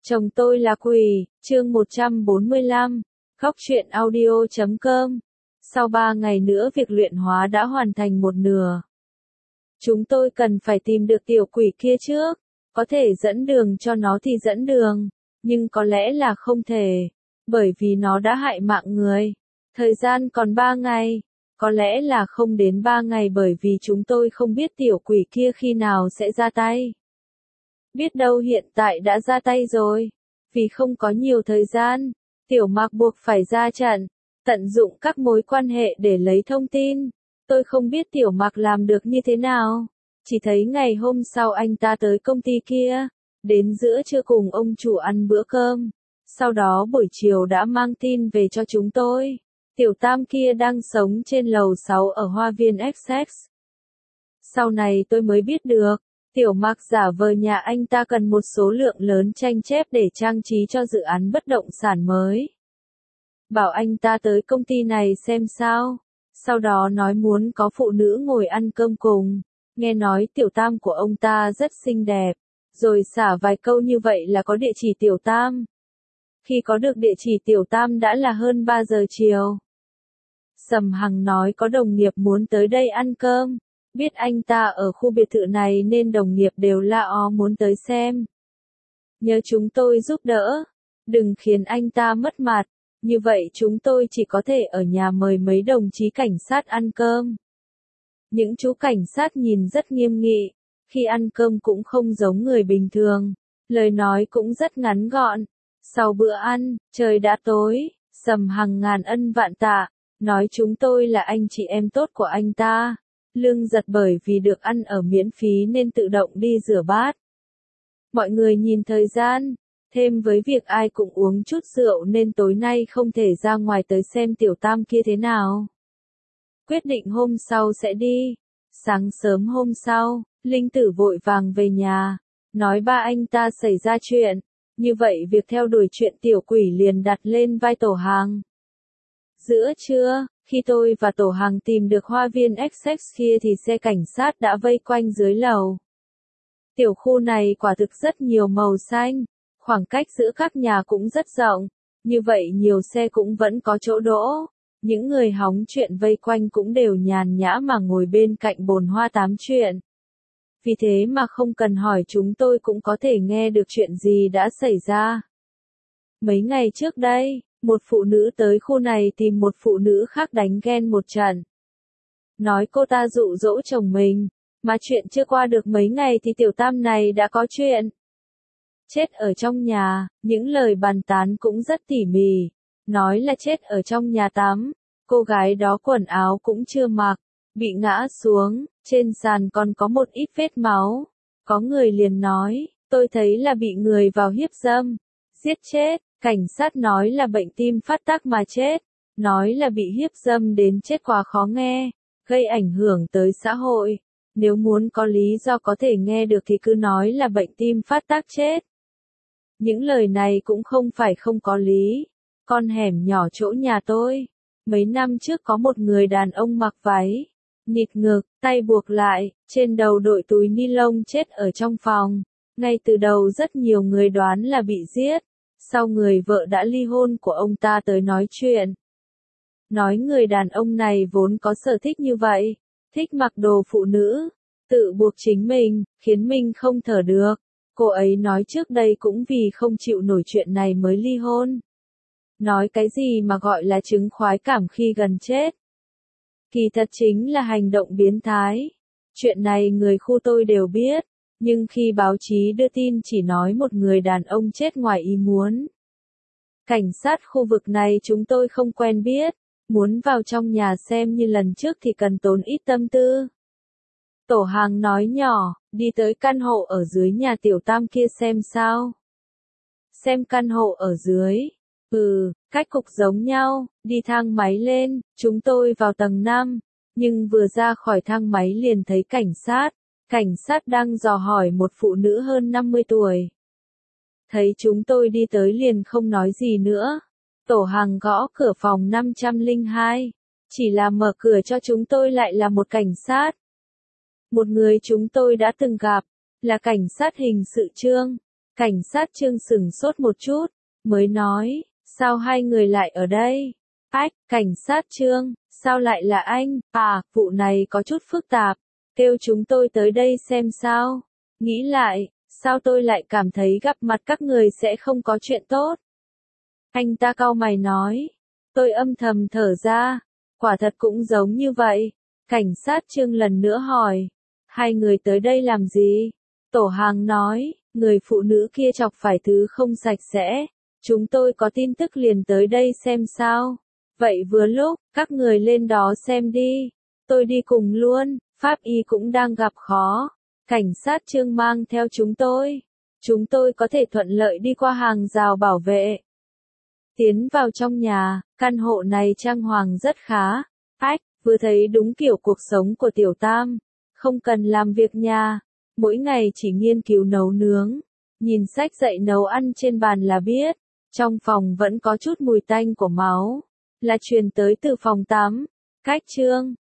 Chồng tôi là quỷ, chương 145, khóc chuyện audio.com. Sau 3 ngày nữa việc luyện hóa đã hoàn thành một nửa. Chúng tôi cần phải tìm được tiểu quỷ kia trước, có thể dẫn đường cho nó thì dẫn đường, nhưng có lẽ là không thể, bởi vì nó đã hại mạng người. Thời gian còn 3 ngày, có lẽ là không đến 3 ngày bởi vì chúng tôi không biết tiểu quỷ kia khi nào sẽ ra tay. Biết đâu hiện tại đã ra tay rồi. Vì không có nhiều thời gian, Tiểu Mạc buộc phải ra trận, tận dụng các mối quan hệ để lấy thông tin. Tôi không biết Tiểu Mạc làm được như thế nào. Chỉ thấy ngày hôm sau anh ta tới công ty kia, đến giữa trưa cùng ông chủ ăn bữa cơm. Sau đó buổi chiều đã mang tin về cho chúng tôi. Tiểu Tam kia đang sống trên lầu 6 ở Hoa viên XX. Sau này tôi mới biết được. Tiểu Mạc giả vờ nhà anh ta cần một số lượng lớn tranh chép để trang trí cho dự án bất động sản mới. Bảo anh ta tới công ty này xem sao. Sau đó nói muốn có phụ nữ ngồi ăn cơm cùng. Nghe nói Tiểu Tam của ông ta rất xinh đẹp. Rồi xả vài câu như vậy là có địa chỉ Tiểu Tam. Khi có được địa chỉ Tiểu Tam đã là hơn 3 giờ chiều. Sầm Hằng nói có đồng nghiệp muốn tới đây ăn cơm. Biết anh ta ở khu biệt thự này nên đồng nghiệp đều la ó muốn tới xem. Nhớ chúng tôi giúp đỡ, đừng khiến anh ta mất mặt, như vậy chúng tôi chỉ có thể ở nhà mời mấy đồng chí cảnh sát ăn cơm. Những chú cảnh sát nhìn rất nghiêm nghị, khi ăn cơm cũng không giống người bình thường, lời nói cũng rất ngắn gọn. Sau bữa ăn, trời đã tối, Sầm Hằng ngàn ân vạn tạ, nói chúng tôi là anh chị em tốt của anh ta. Lương giật bởi vì được ăn ở miễn phí nên tự động đi rửa bát. Mọi người nhìn thời gian, thêm với việc ai cũng uống chút rượu nên tối nay không thể ra ngoài tới xem Tiểu Tam kia thế nào. Quyết định hôm sau sẽ đi. Sáng sớm hôm sau, Linh Tử vội vàng về nhà, nói ba anh ta xảy ra chuyện. Như vậy việc theo đuổi chuyện tiểu quỷ liền đặt lên vai Tổ Hàng. Giữa trưa, khi tôi và Tổ Hàng tìm được hoa viên XX kia thì xe cảnh sát đã vây quanh dưới lầu. Tiểu khu này quả thực rất nhiều màu xanh, khoảng cách giữa các nhà cũng rất rộng, như vậy nhiều xe cũng vẫn có chỗ đỗ. Những người hóng chuyện vây quanh cũng đều nhàn nhã mà ngồi bên cạnh bồn hoa tám chuyện. Vì thế mà không cần hỏi chúng tôi cũng có thể nghe được chuyện gì đã xảy ra. Mấy ngày trước đây, một phụ nữ tới khu này tìm một phụ nữ khác đánh ghen một trận. Nói cô ta dụ dỗ chồng mình, mà chuyện chưa qua được mấy ngày thì Tiểu Tam này đã có chuyện. Chết ở trong nhà, những lời bàn tán cũng rất tỉ mỉ. Nói là chết ở trong nhà tắm, cô gái đó quần áo cũng chưa mặc, bị ngã xuống, trên sàn còn có một ít vết máu. Có người liền nói, tôi thấy là bị người vào hiếp dâm, giết chết. Cảnh sát nói là bệnh tim phát tác mà chết, nói là bị hiếp dâm đến chết quá khó nghe, gây ảnh hưởng tới xã hội. Nếu muốn có lý do có thể nghe được thì cứ nói là bệnh tim phát tác chết. Những lời này cũng không phải không có lý. Con hẻm nhỏ chỗ nhà tôi, mấy năm trước có một người đàn ông mặc váy, nịt ngực, tay buộc lại, trên đầu đội túi ni lông chết ở trong phòng. Ngay từ đầu rất nhiều người đoán là bị giết. Sau người vợ đã ly hôn của ông ta tới nói chuyện. Nói người đàn ông này vốn có sở thích như vậy, thích mặc đồ phụ nữ, tự buộc chính mình, khiến mình không thở được. Cô ấy nói trước đây cũng vì không chịu nổi chuyện này mới ly hôn. Nói cái gì mà gọi là chứng khoái cảm khi gần chết. Kỳ thật chính là hành động biến thái. Chuyện này người khu tôi đều biết. Nhưng khi báo chí đưa tin chỉ nói một người đàn ông chết ngoài ý muốn. Cảnh sát khu vực này chúng tôi không quen biết, muốn vào trong nhà xem như lần trước thì cần tốn ít tâm tư. Tổ Hàng nói nhỏ, đi tới căn hộ ở dưới nhà Tiểu Tam kia xem sao. Xem căn hộ ở dưới. Cách cục giống nhau, đi thang máy lên, chúng tôi vào tầng 5, nhưng vừa ra khỏi thang máy liền thấy cảnh sát. Cảnh sát đang dò hỏi một phụ nữ hơn 50 tuổi. Thấy chúng tôi đi tới liền không nói gì nữa. Tổ Hàng gõ cửa phòng 502. Chỉ là mở cửa cho chúng tôi lại là một cảnh sát. Một người chúng tôi đã từng gặp, là cảnh sát hình sự Trương. Cảnh sát Trương sửng sốt một chút, mới nói, sao hai người lại ở đây? Ách, cảnh sát Trương, sao lại là anh? À, vụ này có chút phức tạp, kêu chúng tôi tới đây xem sao. Nghĩ lại, sao tôi lại cảm thấy gặp mặt các người sẽ không có chuyện tốt? Anh ta cau mày nói, tôi âm thầm thở ra, quả thật cũng giống như vậy. Cảnh sát Trương lần nữa hỏi, hai người tới đây làm gì? Tổ hàng nói, người phụ nữ kia chọc phải thứ không sạch sẽ, chúng tôi có tin tức liền tới đây xem sao. Vậy vừa lúc, các người lên đó xem đi, tôi đi cùng luôn, pháp y cũng đang gặp khó. Cảnh sát Trương mang theo chúng tôi có thể thuận lợi đi qua hàng rào bảo vệ. Tiến vào trong nhà, căn hộ này trang hoàng rất khá. Ách, vừa thấy đúng kiểu cuộc sống của Tiểu Tam, không cần làm việc nhà, mỗi ngày chỉ nghiên cứu nấu nướng, nhìn sách dạy nấu ăn trên bàn là biết. Trong phòng vẫn có chút mùi tanh của máu, là truyền tới từ phòng tắm. Cách Trương